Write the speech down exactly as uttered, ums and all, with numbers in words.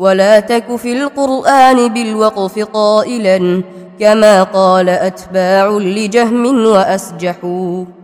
ولا تك في القرآن بالوقف قائلا كما قال أتباع لجهم وأسجحوا.